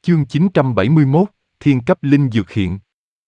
Chương 971, Thiên cấp linh dược hiện.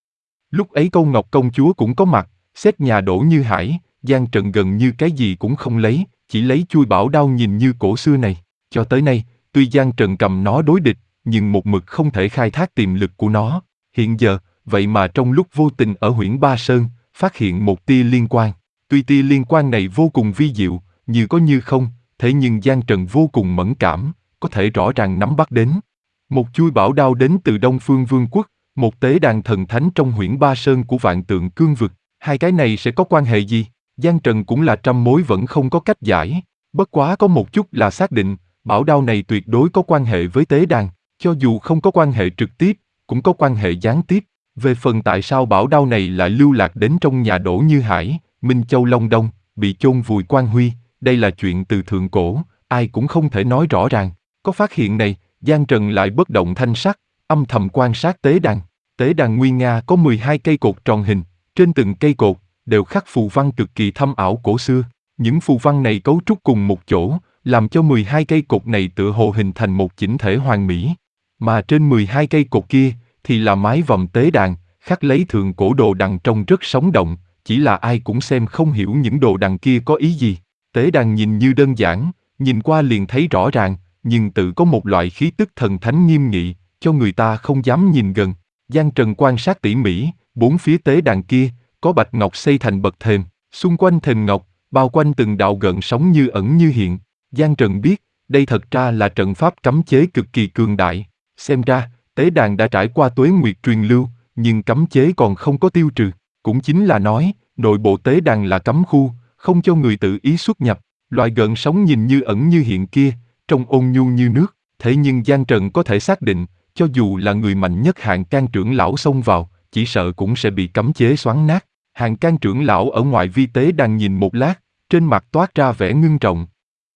Lúc ấy Câu Ngọc công chúa cũng có mặt, xét nhà Đỗ Như Hải, Giang Trần gần như cái gì cũng không lấy, chỉ lấy chuôi bảo đao nhìn như cổ xưa này. Cho tới nay, tuy Giang Trần cầm nó đối địch, nhưng một mực không thể khai thác tiềm lực của nó. Hiện giờ, vậy mà trong lúc vô tình ở Huyễn Ba Sơn, phát hiện một tia liên quan. Tuy tia liên quan này vô cùng vi diệu, như có như không, thế nhưng Giang Trần vô cùng mẫn cảm, có thể rõ ràng nắm bắt đến. Một chuôi bảo đao đến từ Đông Phương Vương quốc, một tế đàn thần thánh trong Huyễn Ba Sơn của Vạn Tượng Cương vực, hai cái này sẽ có quan hệ gì? Giang Trần cũng là trăm mối vẫn không có cách giải, bất quá có một chút là xác định, bảo đao này tuyệt đối có quan hệ với tế đàn, cho dù không có quan hệ trực tiếp, cũng có quan hệ gián tiếp. Về phần tại sao bảo đao này lại lưu lạc đến trong nhà Đỗ Như Hải, Minh Châu Long Đông, bị chôn vùi quan huy, đây là chuyện từ thượng cổ, ai cũng không thể nói rõ ràng. Có phát hiện này, Giang Trần lại bất động thanh sắc, âm thầm quan sát tế đàn. Tế đàn nguy nga có 12 cây cột tròn hình, trên từng cây cột đều khắc phù văn cực kỳ thâm ảo cổ xưa. Những phù văn này cấu trúc cùng một chỗ, làm cho 12 cây cột này tựa hồ hình thành một chỉnh thể hoàn mỹ. Mà trên 12 cây cột kia thì là mái vòm tế đàn, khắc lấy thượng cổ đồ đằng trông rất sống động, chỉ là ai cũng xem không hiểu những đồ đằng kia có ý gì. Tế đàn nhìn như đơn giản, nhìn qua liền thấy rõ ràng, nhưng tự có một loại khí tức thần thánh nghiêm nghị, cho người ta không dám nhìn gần. Giang Trần quan sát tỉ mỉ, bốn phía tế đàn kia, có bạch ngọc xây thành bậc thềm, xung quanh thềm ngọc, bao quanh từng đạo gợn sóng như ẩn như hiện. Giang Trần biết, đây thật ra là trận pháp cấm chế cực kỳ cường đại. Xem ra, tế đàn đã trải qua tuế nguyệt truyền lưu, nhưng cấm chế còn không có tiêu trừ. Cũng chính là nói, nội bộ tế đàn là cấm khu, không cho người tự ý xuất nhập. Loại gợn sóng nhìn như ẩn như hiện kia, trông ôn nhu như nước, thế nhưng Giang Trần có thể xác định, cho dù là người mạnh nhất Hạng Can trưởng lão xông vào, chỉ sợ cũng sẽ bị cấm chế xoắn nát. Hạng Can trưởng lão ở ngoài vi tế đang nhìn một lát, trên mặt toát ra vẻ ngưng trọng.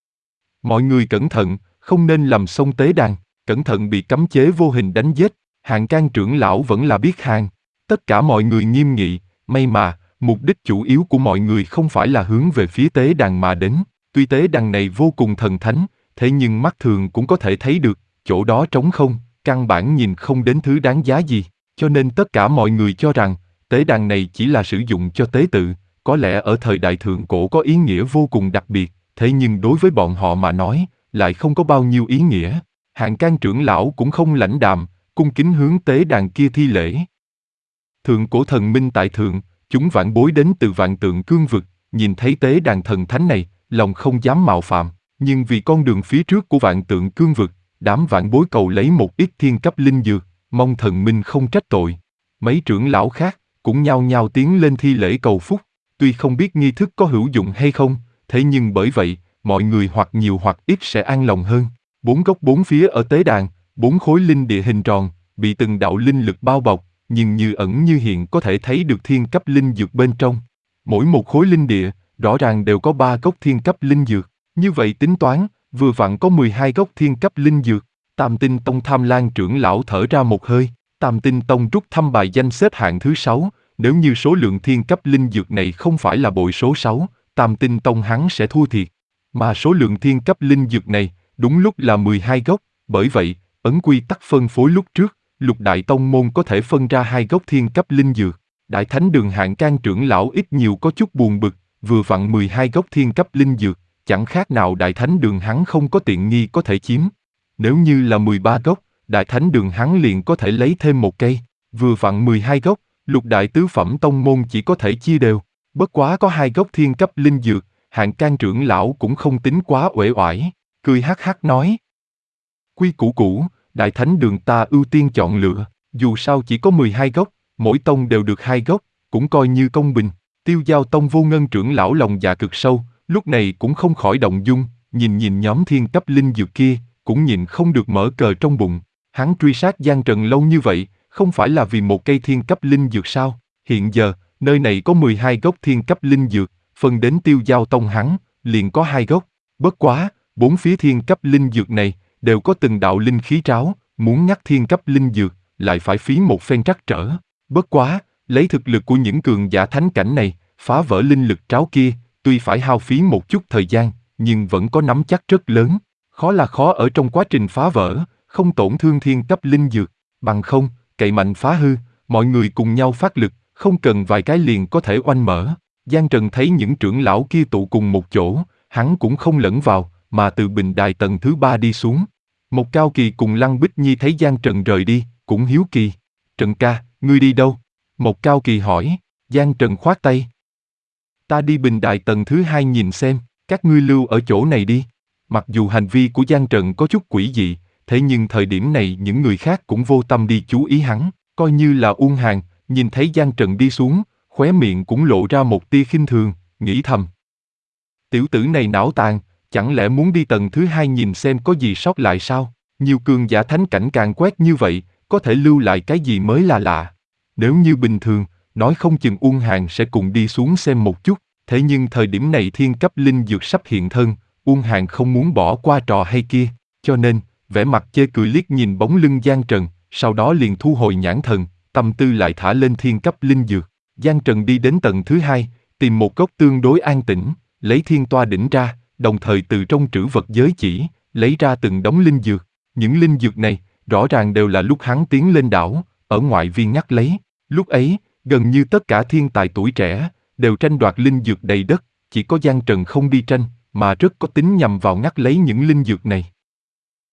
Mọi người cẩn thận, không nên làm xông tế đàn, cẩn thận bị cấm chế vô hình đánh giết. Hạng Can trưởng lão vẫn là biết hàng. Tất cả mọi người nghiêm nghị, may mà, mục đích chủ yếu của mọi người không phải là hướng về phía tế đàn mà đến. Tuy tế đàn này vô cùng thần thánh, thế nhưng mắt thường cũng có thể thấy được, chỗ đó trống không, căn bản nhìn không đến thứ đáng giá gì, cho nên tất cả mọi người cho rằng, tế đàn này chỉ là sử dụng cho tế tự, có lẽ ở thời đại thượng cổ có ý nghĩa vô cùng đặc biệt, thế nhưng đối với bọn họ mà nói, lại không có bao nhiêu ý nghĩa. Hạng Can trưởng lão cũng không lãnh đạm, cung kính hướng tế đàn kia thi lễ. Thượng cổ thần minh tại thượng, chúng vạn bối đến từ Vạn Tượng Cương vực, nhìn thấy tế đàn thần thánh này, lòng không dám mạo phạm, nhưng vì con đường phía trước của Vạn Tượng Cương vực, đám vạn bối cầu lấy một ít thiên cấp linh dược, mong thần minh không trách tội. Mấy trưởng lão khác cũng nhao nhao tiến lên thi lễ cầu phúc, tuy không biết nghi thức có hữu dụng hay không, thế nhưng bởi vậy, mọi người hoặc nhiều hoặc ít sẽ an lòng hơn. Bốn góc bốn phía ở tế đàn, bốn khối linh địa hình tròn, bị từng đạo linh lực bao bọc, nhưng như ẩn như hiện có thể thấy được thiên cấp linh dược bên trong. Mỗi một khối linh địa, rõ ràng đều có 3 gốc thiên cấp linh dược. Như vậy tính toán, vừa vặn có 12 gốc thiên cấp linh dược. Tam Tinh Tông Tham Lan trưởng lão thở ra một hơi. Tam Tinh Tông rút thăm bài danh xếp hạng thứ 6. Nếu như số lượng thiên cấp linh dược này không phải là bội số 6, Tam Tinh Tông hắn sẽ thua thiệt. Mà số lượng thiên cấp linh dược này, đúng lúc là 12 gốc. Bởi vậy, ấn quy tắc phân phối lúc trước, Lục Đại Tông môn có thể phân ra 2 gốc thiên cấp linh dược. Đại Thánh Đường Hạng Can trưởng lão ít nhiều có chút buồn bực, vừa vặn 12 gốc thiên cấp linh dược, chẳng khác nào Đại Thánh Đường hắn không có tiện nghi có thể chiếm. Nếu như là 13 gốc, Đại Thánh Đường hắn liền có thể lấy thêm một cây, vừa vặn 12 gốc, Lục Đại Tứ Phẩm Tông môn chỉ có thể chia đều. Bất quá có 2 gốc thiên cấp linh dược, Hạng Can trưởng lão cũng không tính quá uể oải, cười hắc hắc nói. Quy củ cũ, Đại Thánh Đường ta ưu tiên chọn lựa, dù sao chỉ có 12 gốc, mỗi tông đều được 2 gốc, cũng coi như công bình. Tiêu Giao Tông Vô Ngân trưởng lão lòng dạ cực sâu, lúc này cũng không khỏi động dung, nhìn nhóm thiên cấp linh dược kia, cũng nhìn không được mở cờ trong bụng. Hắn truy sát Giang Trần lâu như vậy, không phải là vì một cây thiên cấp linh dược sao? Hiện giờ, nơi này có 12 gốc thiên cấp linh dược, phân đến Tiêu Giao Tông hắn, liền có 2 gốc. Bất quá, bốn phía thiên cấp linh dược này, đều có từng đạo linh khí tráo, muốn nhắc thiên cấp linh dược, lại phải phí một phen trắc trở. Bất quá, lấy thực lực của những cường giả thánh cảnh này, phá vỡ linh lực tráo kia, tuy phải hao phí một chút thời gian, nhưng vẫn có nắm chắc rất lớn. Khó là khó ở trong quá trình phá vỡ, không tổn thương thiên cấp linh dược, bằng không, cậy mạnh phá hư, mọi người cùng nhau phát lực, không cần vài cái liền có thể oanh mở. Giang Trần thấy những trưởng lão kia tụ cùng một chỗ, hắn cũng không lẫn vào, mà từ bình đài tầng thứ 3 đi xuống. Một Cao Kỳ cùng Lăng Bích Nhi thấy Giang Trần rời đi, cũng hiếu kỳ. Trần ca, ngươi đi đâu? Một Cao Kỳ hỏi. Giang Trần khoát tay. Ta đi bình đài tầng thứ 2 nhìn xem, các ngươi lưu ở chỗ này đi. Mặc dù hành vi của Giang Trần có chút quỷ dị, thế nhưng thời điểm này những người khác cũng vô tâm đi chú ý hắn, coi như là Uông Hàn, nhìn thấy Giang Trần đi xuống, khóe miệng cũng lộ ra một tia khinh thường, nghĩ thầm. Tiểu tử này não tàn, chẳng lẽ muốn đi tầng thứ 2 nhìn xem có gì sót lại sao? Nhiều cường giả thánh cảnh càng quét như vậy, có thể lưu lại cái gì mới là lạ. Nếu như bình thường, nói không chừng Uông Hàn sẽ cùng đi xuống xem một chút, thế nhưng thời điểm này thiên cấp linh dược sắp hiện thân, Uông Hàn không muốn bỏ qua trò hay kia, cho nên, vẻ mặt chê cười liếc nhìn bóng lưng Giang Trần, sau đó liền thu hồi nhãn thần, tâm tư lại thả lên thiên cấp linh dược. Giang Trần đi đến tầng thứ 2, tìm một góc tương đối an tĩnh, lấy thiên toa đỉnh ra, đồng thời từ trong trữ vật giới chỉ, lấy ra từng đống linh dược. Những linh dược này, rõ ràng đều là lúc hắn tiến lên đảo, ở ngoại viên ngắt lấy. Lúc ấy, gần như tất cả thiên tài tuổi trẻ, đều tranh đoạt linh dược đầy đất, chỉ có Giang Trần không đi tranh, mà rất có tính nhằm vào ngắt lấy những linh dược này.